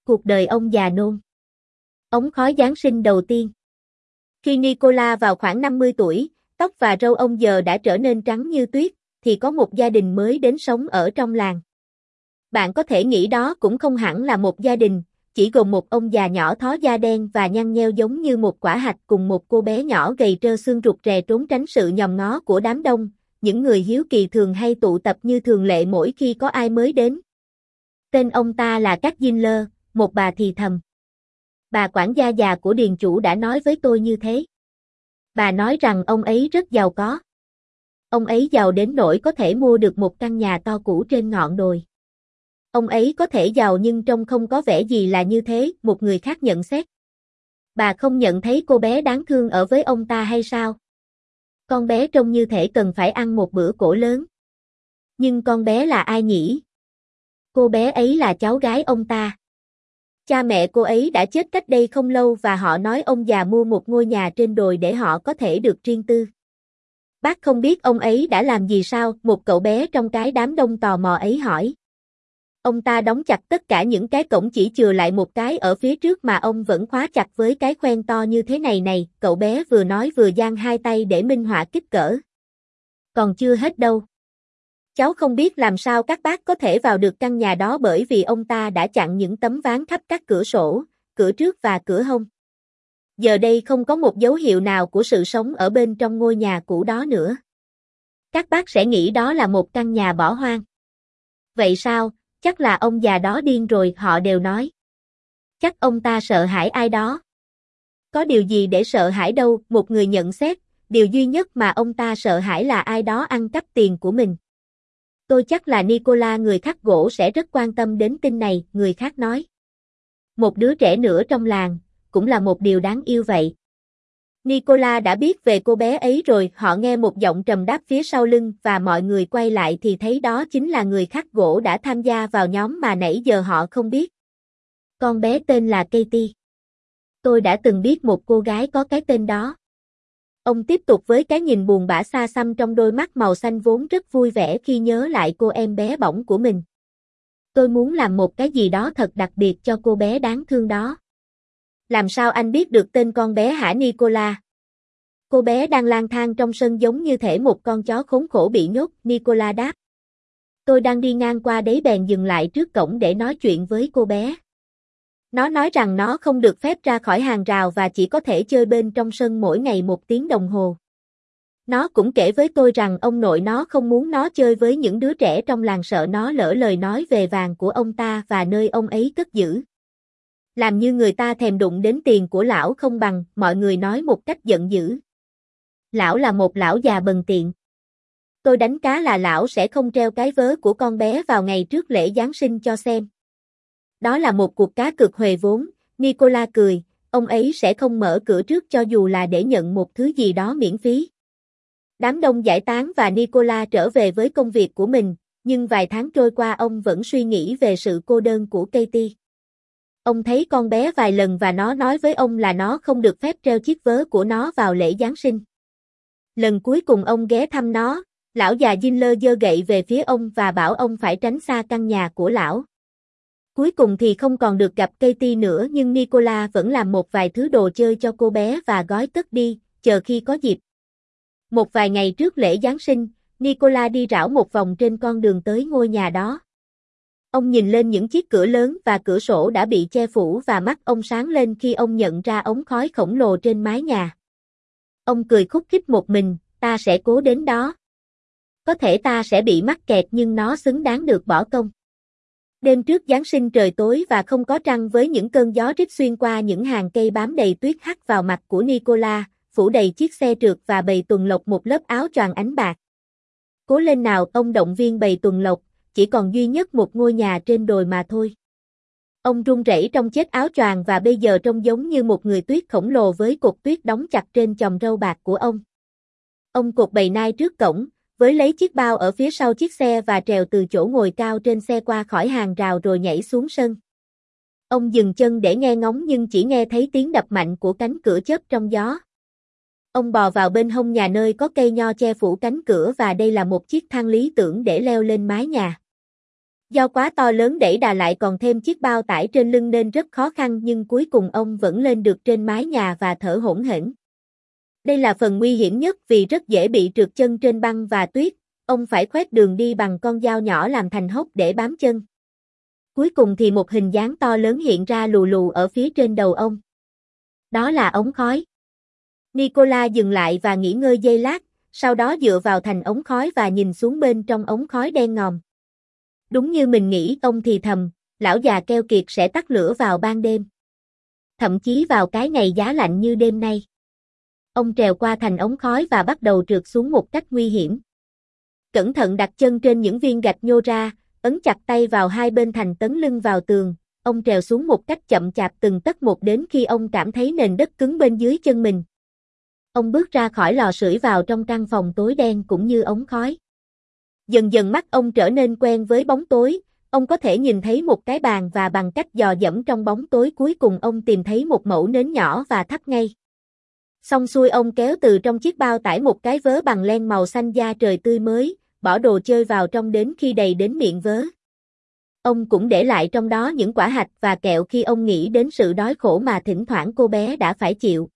Cuộc đời ông già nôn. Ống khói Giáng sinh đầu tiên. Khi Nicola vào khoảng 50 tuổi, tóc và râu ông giờ đã trở nên trắng như tuyết, thì có một gia đình mới đến sống ở trong làng. Bạn có thể nghĩ đó cũng không hẳn là một gia đình, chỉ gồm một ông già nhỏ thó da đen và nhăn nheo giống như một quả hạch cùng một cô bé nhỏ gầy trơ xương rụt rè trốn tránh sự nhòm ngó của đám đông. Những người hiếu kỳ thường hay tụ tập như thường lệ mỗi khi có ai mới đến. Tên ông ta là Các Dinh-lơ, một bà thì thầm. Bà quản gia già của điền chủ đã nói với tôi như thế. Bà nói rằng ông ấy rất giàu có. Ông ấy giàu đến nỗi có thể mua được một căn nhà to cũ trên ngọn đồi. Ông ấy có thể giàu nhưng trông không có vẻ gì là như thế, một người khác nhận xét. Bà không nhận thấy cô bé đáng thương ở với ông ta hay sao? Con bé trông như thể cần phải ăn một bữa cỗ lớn. Nhưng con bé là ai nhỉ? Cô bé ấy là cháu gái ông ta. Cha mẹ cô ấy đã chết cách đây không lâu và họ nói ông già mua một ngôi nhà trên đồi để họ có thể được riêng tư. Bác không biết ông ấy đã làm gì sao? Một cậu bé trong cái đám đông tò mò ấy hỏi. Ông ta đóng chặt tất cả những cái cổng, chỉ chừa lại một cái ở phía trước mà ông vẫn khóa chặt với cái khoen to như thế này này, cậu bé vừa nói vừa giang hai tay để minh họa kích cỡ. Còn chưa hết đâu. Cháu không biết làm sao các bác có thể vào được căn nhà đó bởi vì ông ta đã chặn những tấm ván khắp các cửa sổ, cửa trước và cửa hông. Giờ đây không có một dấu hiệu nào của sự sống ở bên trong ngôi nhà cũ đó nữa. Các bác sẽ nghĩ đó là một căn nhà bỏ hoang. Vậy sao? Chắc là ông già đó điên rồi, họ đều nói. Chắc ông ta sợ hãi ai đó. Có điều gì để sợ hãi đâu, một người nhận xét, điều duy nhất mà ông ta sợ hãi là ai đó ăn cắp tiền của mình. Tôi chắc là Nicola người khắc gỗ sẽ rất quan tâm đến tin này, người khác nói. Một đứa trẻ nữa trong làng, cũng là một điều đáng yêu vậy. Nicola đã biết về cô bé ấy rồi, họ nghe một giọng trầm đáp phía sau lưng và mọi người quay lại thì thấy đó chính là người khắc gỗ đã tham gia vào nhóm mà nãy giờ họ không biết. Con bé tên là Katie. Tôi đã từng biết một cô gái có cái tên đó. Ông tiếp tục với cái nhìn buồn bã xa xăm trong đôi mắt màu xanh vốn rất vui vẻ khi nhớ lại cô em bé bỏng của mình. Tôi muốn làm một cái gì đó thật đặc biệt cho cô bé đáng thương đó. Làm sao anh biết được tên con bé hả Nicola? Cô bé đang lang thang trong sân giống như thể một con chó khốn khổ bị nhốt, Nicola đáp. Tôi đang đi ngang qua đấy bèn dừng lại trước cổng để nói chuyện với cô bé. Nó nói rằng nó không được phép ra khỏi hàng rào và chỉ có thể chơi bên trong sân mỗi ngày 1 tiếng đồng hồ. Nó cũng kể với tôi rằng ông nội nó không muốn nó chơi với những đứa trẻ trong làng, sợ nó lỡ lời nói về vàng của ông ta và nơi ông ấy cất giữ. Làm như người ta thèm đụng đến tiền của lão không bằng, mọi người nói một cách giận dữ. Lão là một lão già bần tiện. Tôi đánh cá là lão sẽ không treo cái vớ của con bé vào ngày trước lễ Giáng sinh cho xem. Đó là một cuộc cá cược huề vốn, Nicola cười, ông ấy sẽ không mở cửa trước cho dù là để nhận một thứ gì đó miễn phí. Đám đông giải tán và Nicola trở về với công việc của mình, nhưng vài tháng trôi qua ông vẫn suy nghĩ về sự cô đơn của Katie. Ông thấy con bé vài lần và nó nói với ông là nó không được phép treo chiếc vớ của nó vào lễ Giáng sinh. Lần cuối cùng ông ghé thăm nó, lão già Dinh-lơ giơ gậy về phía ông và bảo ông phải tránh xa căn nhà của lão. Cuối cùng thì không còn được gặp Katie nữa, nhưng Nicola vẫn làm một vài thứ đồ chơi cho cô bé và gói cất đi, chờ khi có dịp. Một vài ngày trước lễ Giáng sinh, Nicola đi rảo một vòng trên con đường tới ngôi nhà đó. Ông nhìn lên những chiếc cửa lớn và cửa sổ đã bị che phủ và mắt ông sáng lên khi ông nhận ra ống khói khổng lồ trên mái nhà. Ông cười khúc khích một mình, ta sẽ cố đến đó. Có thể ta sẽ bị mắc kẹt nhưng nó xứng đáng được bỏ công. Đêm trước Giáng sinh trời tối và không có trăng, với những cơn gió rít xuyên qua những hàng cây bám đầy tuyết hắt vào mặt của Nicola, phủ đầy chiếc xe trượt và bầy tuần lộc một lớp áo choàng ánh bạc. Cố lên nào, ông động viên bầy tuần lộc, chỉ còn duy nhất một ngôi nhà trên đồi mà thôi. Ông run rẩy trong chiếc áo choàng và bây giờ trông giống như một người tuyết khổng lồ với cột tuyết đóng chặt trên chòm râu bạc của ông. Ông cột bầy nai trước cổng, với lấy chiếc bao ở phía sau chiếc xe và trèo từ chỗ ngồi cao trên xe qua khỏi hàng rào rồi nhảy xuống sân. Ông dừng chân để nghe ngóng nhưng chỉ nghe thấy tiếng đập mạnh của cánh cửa chớp trong gió. Ông bò vào bên hông nhà nơi có cây nho che phủ cánh cửa và đây là một chiếc thang lý tưởng để leo lên mái nhà. Do quá to lớn đẩy đà lại còn thêm chiếc bao tải trên lưng nên rất khó khăn nhưng cuối cùng ông vẫn lên được trên mái nhà và thở hổn hển. Đây là phần nguy hiểm nhất vì rất dễ bị trượt chân trên băng và tuyết, ông phải khoét đường đi bằng con dao nhỏ làm thành hốc để bám chân. Cuối cùng thì một hình dáng to lớn hiện ra lù lù ở phía trên đầu ông. Đó là ống khói. Nicola dừng lại và nghỉ ngơi giây lát, sau đó dựa vào thành ống khói và nhìn xuống bên trong ống khói đen ngòm. Đúng như mình nghĩ, ông thì thầm, lão già keo kiệt sẽ tắt lửa vào ban đêm. Thậm chí vào cái ngày giá lạnh như đêm nay. Ông trèo qua thành ống khói và bắt đầu trượt xuống một cách nguy hiểm. Cẩn thận đặt chân trên những viên gạch nhô ra, ấn chặt tay vào hai bên thành tấn lưng vào tường, ông trèo xuống một cách chậm chạp từng tấc một đến khi ông cảm thấy nền đất cứng bên dưới chân mình. Ông bước ra khỏi lò sưởi vào trong căn phòng tối đen cũng như ống khói. Dần dần mắt ông trở nên quen với bóng tối, ông có thể nhìn thấy một cái bàn và bằng cách dò dẫm trong bóng tối cuối cùng ông tìm thấy một mẩu nến nhỏ và thắp ngay. Xong xuôi ông kéo từ trong chiếc bao tải một cái vớ bằng len màu xanh da trời tươi mới, bỏ đồ chơi vào trong đến khi đầy đến miệng vớ. Ông cũng để lại trong đó những quả hạch và kẹo khi ông nghĩ đến sự đói khổ mà thỉnh thoảng cô bé đã phải chịu.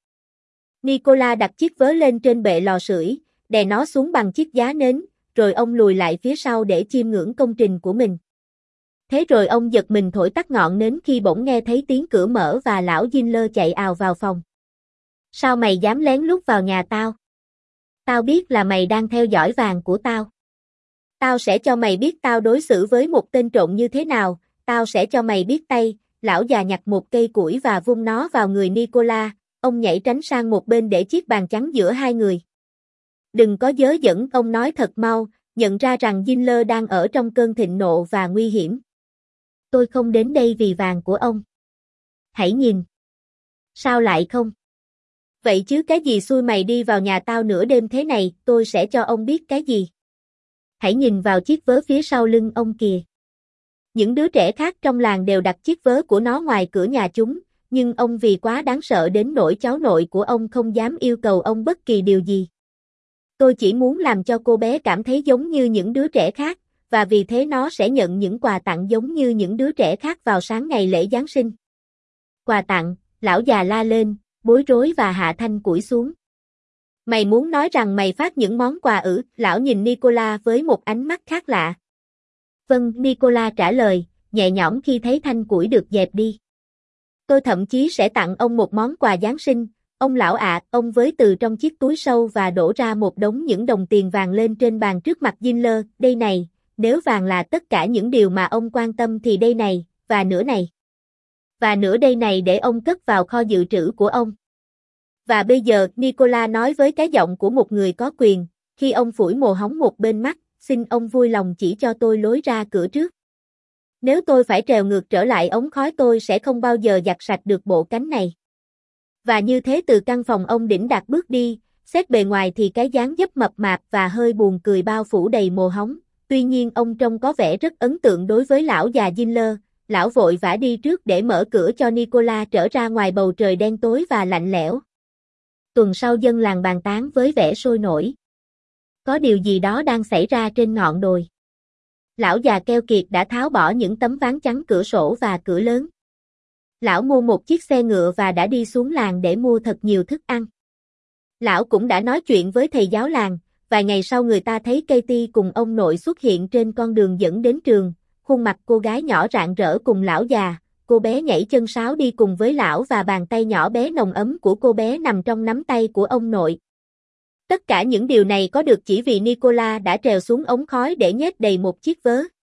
Nicola đặt chiếc vớ lên trên bệ lò sưởi, đè nó xuống bằng chiếc giá nến, rồi ông lùi lại phía sau để chiêm ngưỡng công trình của mình. Thế rồi ông giật mình thổi tắt ngọn nến khi bỗng nghe thấy tiếng cửa mở và lão Gindler chạy ào vào phòng. Sao mày dám lén lút vào nhà tao? Tao biết là mày đang theo dõi vàng của tao. Tao sẽ cho mày biết tao đối xử với một tên trộm như thế nào, tao sẽ cho mày biết tay. Lão già nhặt một cây củi và vung nó vào người Nicola, ông nhảy tránh sang một bên để chiếc bàn chắn giữa hai người. Đừng có dớ dẫn, ông nói thật mau, nhận ra rằng Gindler đang ở trong cơn thịnh nộ và nguy hiểm. Tôi không đến đây vì vàng của ông. Hãy nhìn. Sao lại không? Vậy chứ cái gì xui mày đi vào nhà tao nửa đêm thế này, tôi sẽ cho ông biết cái gì. Hãy nhìn vào chiếc vớ phía sau lưng ông kìa. Những đứa trẻ khác trong làng đều đặt chiếc vớ của nó ngoài cửa nhà chúng, nhưng ông vì quá đáng sợ đến nỗi cháu nội của ông không dám yêu cầu ông bất kỳ điều gì. Tôi chỉ muốn làm cho cô bé cảm thấy giống như những đứa trẻ khác, và vì thế nó sẽ nhận những quà tặng giống như những đứa trẻ khác vào sáng ngày lễ Giáng sinh. Quà tặng, lão già la lên, bối rối và hạ thanh củi xuống. Mày muốn nói rằng mày phát những món quà ư? Lão nhìn Nicola với một ánh mắt khác lạ. Vâng, Nicola trả lời, nhẹ nhõm khi thấy thanh củi được dẹp đi. Tôi thậm chí sẽ tặng ông một món quà Giáng sinh, ông lão ạ, ông với từ trong chiếc túi sâu và đổ ra một đống những đồng tiền vàng lên trên bàn trước mặt Gindler, đây này, nếu vàng là tất cả những điều mà ông quan tâm thì đây này, và nửa này. Và nửa đây này để ông cất vào kho dự trữ của ông. Và bây giờ, Nicola nói với cái giọng của một người có quyền, khi ông phủi mồ hóng một bên mắt, xin ông vui lòng chỉ cho tôi lối ra cửa trước. Nếu tôi phải trèo ngược trở lại ống khói tôi sẽ không bao giờ giặt sạch được bộ cánh này. Và như thế từ căn phòng ông đỉnh đạt bước đi, xét bề ngoài thì cái dáng dấp mập mạp và hơi buồn cười bao phủ đầy mồ hóng, tuy nhiên ông trông có vẻ rất ấn tượng đối với lão già Gindler. Lão vội vã đi trước để mở cửa cho Nicola trở ra ngoài bầu trời đen tối và lạnh lẽo. Tuần sau dân làng bàn tán với vẻ sôi nổi. Có điều gì đó đang xảy ra trên ngọn đồi. Lão già keo kiệt đã tháo bỏ những tấm ván chắn cửa sổ và cửa lớn. Lão mua một chiếc xe ngựa và đã đi xuống làng để mua thật nhiều thức ăn. Lão cũng đã nói chuyện với thầy giáo làng, vài ngày sau người ta thấy Katie cùng ông nội xuất hiện trên con đường dẫn đến trường, khuôn mặt cô gái nhỏ rạng rỡ cùng lão già, cô bé nhảy chân sáo đi cùng với lão và bàn tay nhỏ bé nồng ấm của cô bé nằm trong nắm tay của ông nội. Tất cả những điều này có được chỉ vì Nicola đã trèo xuống ống khói để nhét đầy một chiếc vớ.